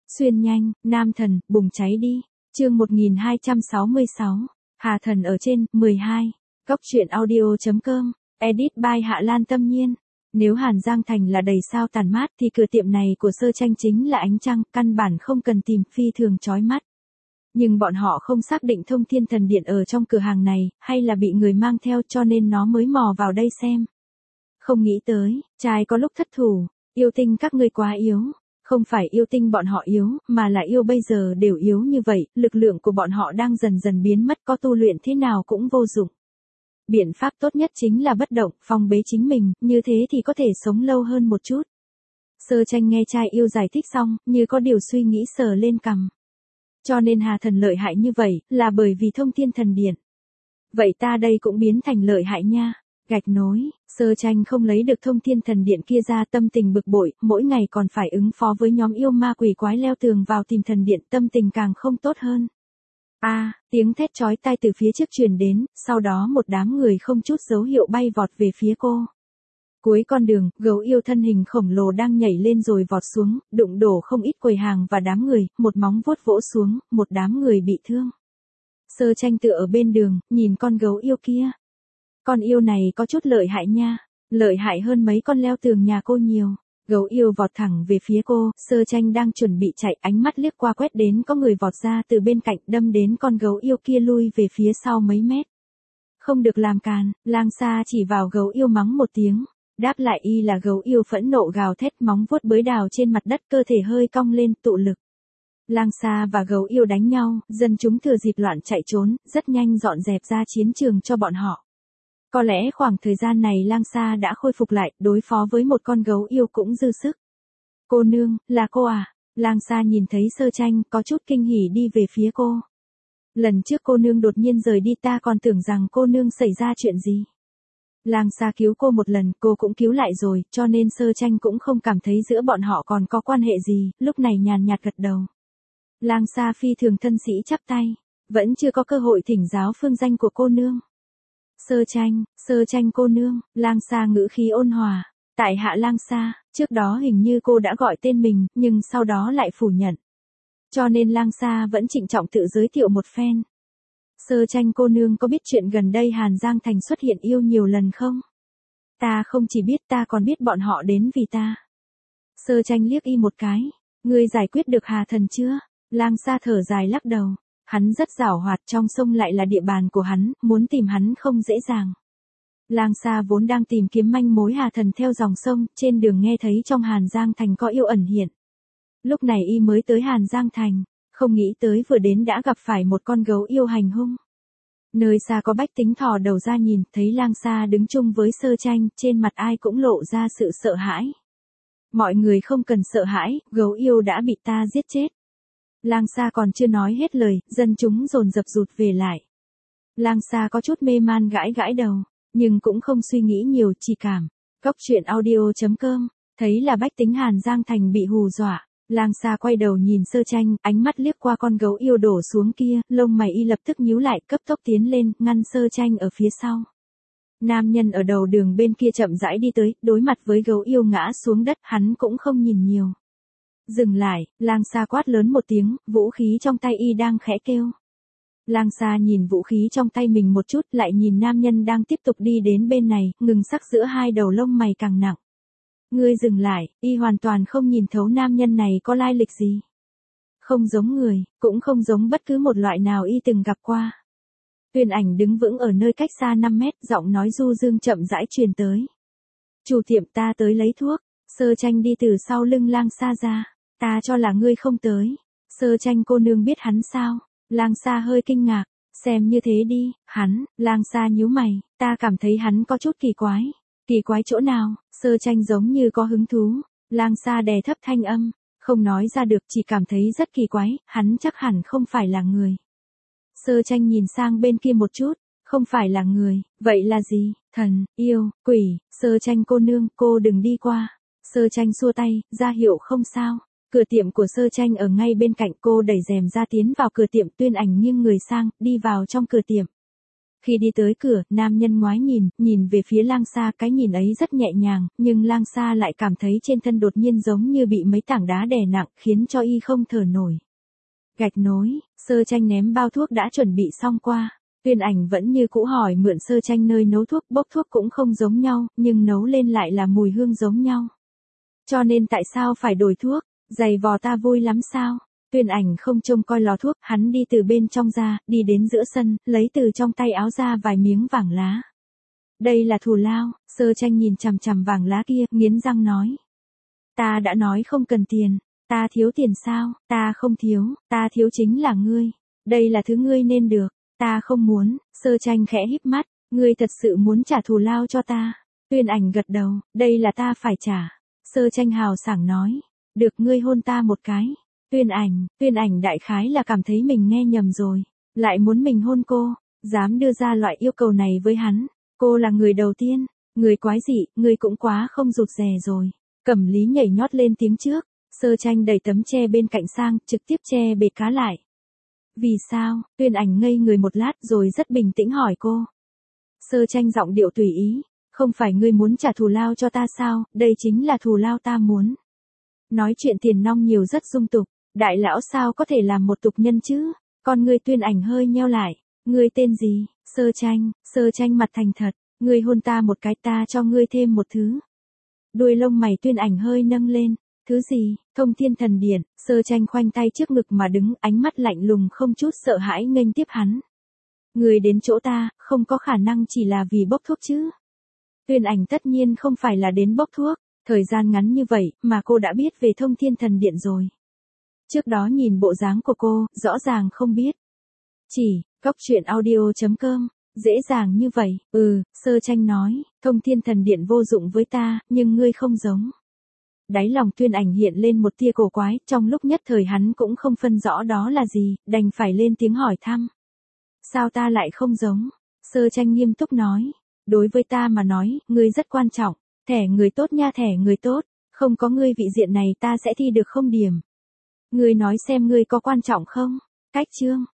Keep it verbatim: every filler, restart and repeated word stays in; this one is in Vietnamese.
Xuyên nhanh, nam thần, bùng cháy đi. Chương một nghìn hai trăm sáu mươi sáu. Hà thần ở trên, mười hai. Góc truyện audio.com. Edit by Hạ Lan Tâm Nhiên. Nếu Hàn Giang Thành là đầy sao tàn mát thì cửa tiệm này của Sơ Tranh chính là ánh trăng, căn bản không cần tìm phi thường chói mắt. Nhưng bọn họ không xác định Thông Thiên Thần Điện ở trong cửa hàng này, hay là bị người mang theo cho nên nó mới mò vào đây xem. Không nghĩ tới, trai có lúc thất thủ, yêu tinh các ngươi quá yếu. Không phải yêu tinh bọn họ yếu, mà là yêu bây giờ đều yếu như vậy, lực lượng của bọn họ đang dần dần biến mất, có tu luyện thế nào cũng vô dụng. Biện pháp tốt nhất chính là bất động, phong bế chính mình, như thế thì có thể sống lâu hơn một chút. Sơ Tranh nghe trai yêu giải thích xong, như có điều suy nghĩ sờ lên cằm. Cho nên Hà thần lợi hại như vậy, là bởi vì Thông Thiên Thần Điện. Vậy ta đây cũng biến thành lợi hại nha. Gạch nối, Sơ Tranh không lấy được Thông Thiên Thần Điện kia ra, tâm tình bực bội, mỗi ngày còn phải ứng phó với nhóm yêu ma quỷ quái leo tường vào tìm thần điện, tâm tình càng không tốt hơn. A, à, tiếng thét chói tai từ phía trước truyền đến, sau đó một đám người không chút dấu hiệu bay vọt về phía cô. Cuối con đường, gấu yêu thân hình khổng lồ đang nhảy lên rồi vọt xuống, đụng đổ không ít quầy hàng và đám người, một móng vuốt vỗ xuống, một đám người bị thương. Sơ Tranh tựa ở bên đường, nhìn con gấu yêu kia. Con yêu này có chút lợi hại nha, lợi hại hơn mấy con leo tường nhà cô nhiều. Gấu yêu vọt thẳng về phía cô, Sơ Tranh đang chuẩn bị chạy, ánh mắt liếc qua quét đến có người vọt ra từ bên cạnh, đâm đến con gấu yêu kia lui về phía sau mấy mét. Không được làm càn, Lang Sa chỉ vào gấu yêu mắng một tiếng, đáp lại y là gấu yêu phẫn nộ gào thét, móng vuốt bới đào trên mặt đất, cơ thể hơi cong lên tụ lực. Lang Sa và gấu yêu đánh nhau, dân chúng thừa dịp loạn chạy trốn, rất nhanh dọn dẹp ra chiến trường cho bọn họ. Có lẽ khoảng thời gian này Lang Sa đã khôi phục lại, đối phó với một con gấu yêu cũng dư sức. Cô nương, là cô à? Lang Sa nhìn thấy Sơ Tranh, có chút kinh hỉ đi về phía cô. Lần trước cô nương đột nhiên rời đi, ta còn tưởng rằng cô nương xảy ra chuyện gì. Lang Sa cứu cô một lần, cô cũng cứu lại rồi, cho nên Sơ Tranh cũng không cảm thấy giữa bọn họ còn có quan hệ gì, lúc này nhàn nhạt gật đầu. Lang Sa phi thường thân sĩ chắp tay, vẫn chưa có cơ hội thỉnh giáo phương danh của cô nương. Sơ Tranh, Sơ Tranh cô nương, Lang Sa ngữ khí ôn hòa, tại hạ Lang Sa, trước đó hình như cô đã gọi tên mình, nhưng sau đó lại phủ nhận. Cho nên Lang Sa vẫn trịnh trọng tự giới thiệu một phen. Sơ Tranh cô nương có biết chuyện gần đây Hàn Giang Thành xuất hiện yêu nhiều lần không? Ta không chỉ biết, ta còn biết bọn họ đến vì ta. Sơ Tranh liếc y một cái, ngươi giải quyết được Hà thần chưa? Lang Sa thở dài lắc đầu. Hắn rất giảo hoạt, trong sông lại là địa bàn của hắn, muốn tìm hắn không dễ dàng. Lang Sa vốn đang tìm kiếm manh mối Hà thần theo dòng sông, trên đường nghe thấy trong Hàn Giang Thành có yêu ẩn hiện. Lúc này y mới tới Hàn Giang Thành, không nghĩ tới vừa đến đã gặp phải một con gấu yêu hành hung. Nơi xa có bách tính thò đầu ra nhìn, thấy Lang Sa đứng chung với Sơ Tranh, trên mặt ai cũng lộ ra sự sợ hãi. Mọi người không cần sợ hãi, gấu yêu đã bị ta giết chết. Lang Sa còn chưa nói hết lời, dân chúng dồn dập rụt về lại. Lang Sa có chút mê man gãi gãi đầu, nhưng cũng không suy nghĩ nhiều, chỉ cảm. Góc truyện audio.com, thấy là bách tính Hàn Giang Thành bị hù dọa. Lang Sa quay đầu nhìn Sơ Tranh, ánh mắt liếc qua con gấu yêu đổ xuống kia, lông mày y lập tức nhíu lại, cấp tốc tiến lên, ngăn Sơ Tranh ở phía sau. Nam nhân ở đầu đường bên kia chậm rãi đi tới, đối mặt với gấu yêu ngã xuống đất, hắn cũng không nhìn nhiều. Dừng lại, Lang Sa quát lớn một tiếng, vũ khí trong tay y đang khẽ kêu. Lang Sa nhìn vũ khí trong tay mình một chút, lại nhìn nam nhân đang tiếp tục đi đến bên này, ngừng sắc giữa hai đầu lông mày càng nặng. Ngươi dừng lại, y hoàn toàn không nhìn thấu nam nhân này có lai lịch gì. Không giống người, cũng không giống bất cứ một loại nào y từng gặp qua. Tuyền Ảnh đứng vững ở nơi cách xa năm mét, giọng nói du dương chậm rãi truyền tới. Chủ tiệm, ta tới lấy thuốc. Sơ Tranh đi từ sau lưng Lang Sa ra. Ta cho là ngươi không tới. Sơ Tranh cô nương biết hắn sao? Lang Sa hơi kinh ngạc. Xem như thế đi, hắn. Lang Sa nhíu mày, ta cảm thấy hắn có chút kỳ quái. Kỳ quái chỗ nào? Sơ Tranh giống như có hứng thú. Lang Sa đè thấp thanh âm, không nói ra được, chỉ cảm thấy rất kỳ quái, hắn chắc hẳn không phải là người. Sơ Tranh nhìn sang bên kia một chút, không phải là người, vậy là gì? Thần, yêu, quỷ. Sơ Tranh cô nương, cô đừng đi qua. Sơ Tranh xua tay, ra hiệu không sao. Cửa tiệm của Sơ Tranh ở ngay bên cạnh, cô đẩy rèm ra tiến vào cửa tiệm. Tuyên Ảnh nghiêng người sang, đi vào trong cửa tiệm. Khi đi tới cửa, nam nhân ngoái nhìn, nhìn về phía Lang Sa, cái nhìn ấy rất nhẹ nhàng, nhưng Lang Sa lại cảm thấy trên thân đột nhiên giống như bị mấy tảng đá đè nặng, khiến cho y không thở nổi. Gạch nối, Sơ Tranh ném bao thuốc đã chuẩn bị xong qua. Tuyên Ảnh vẫn như cũ hỏi mượn Sơ Tranh nơi nấu thuốc, bốc thuốc cũng không giống nhau, nhưng nấu lên lại là mùi hương giống nhau. Cho nên tại sao phải đổi thuốc, giày vò ta vui lắm sao? Tuyên Ảnh không trông coi lò thuốc, hắn đi từ bên trong ra, đi đến giữa sân, lấy từ trong tay áo ra vài miếng vàng lá. Đây là thù lao. Sơ Tranh nhìn chằm chằm vàng lá kia, nghiến răng nói. Ta đã nói không cần tiền, ta thiếu tiền sao? Ta không thiếu, ta thiếu chính là ngươi. Đây là thứ ngươi nên được, ta không muốn. Sơ Tranh khẽ híp mắt, ngươi thật sự muốn trả thù lao cho ta? Tuyên Ảnh gật đầu, đây là ta phải trả. Sơ Tranh hào sảng nói, được, ngươi hôn ta một cái. Tuyên Ảnh, Tuyên Ảnh đại khái là cảm thấy mình nghe nhầm rồi, lại muốn mình hôn cô, dám đưa ra loại yêu cầu này với hắn, cô là người đầu tiên, người quái dị, ngươi cũng quá không rụt rè rồi. Cẩm Lý nhảy nhót lên tiếng trước, Sơ Tranh đẩy tấm tre bên cạnh sang, trực tiếp che bệt cá lại. Vì sao? Tuyên Ảnh ngây người một lát rồi rất bình tĩnh hỏi cô. Sơ Tranh giọng điệu tùy ý, không phải ngươi muốn trả thù lao cho ta sao, đây chính là thù lao ta muốn. Nói chuyện tiền nong nhiều rất dung tục, đại lão sao có thể làm một tục nhân chứ? Con ngươi Tuyên Ảnh hơi nheo lại, ngươi tên gì? Sơ Tranh. Sơ Tranh mặt thành thật, ngươi hôn ta một cái, ta cho ngươi thêm một thứ. Đuôi lông mày Tuyên Ảnh hơi nâng lên, thứ gì? Thông Thiên Thần Điện. Sơ Tranh khoanh tay trước ngực mà đứng, ánh mắt lạnh lùng không chút sợ hãi nghênh tiếp hắn. Ngươi đến chỗ ta, không có khả năng chỉ là vì bốc thuốc chứ? Tuyên Ảnh tất nhiên không phải là đến bốc thuốc, thời gian ngắn như vậy mà cô đã biết về Thông Thiên Thần Điện rồi. Trước đó nhìn bộ dáng của cô, rõ ràng không biết. Chỉ, góc truyện audio chấm com, dễ dàng như vậy, ừ, Sơ Tranh nói, Thông Thiên Thần Điện vô dụng với ta, nhưng ngươi không giống. Đáy lòng Tuyên Ảnh hiện lên một tia cổ quái, trong lúc nhất thời hắn cũng không phân rõ đó là gì, đành phải lên tiếng hỏi thăm. Sao ta lại không giống? Sơ Tranh nghiêm túc nói, đối với ta mà nói, ngươi rất quan trọng, thẻ người tốt nha, thẻ người tốt, không có ngươi vị diện này ta sẽ thi được không điểm. Ngươi nói xem ngươi có quan trọng không? Cách chương.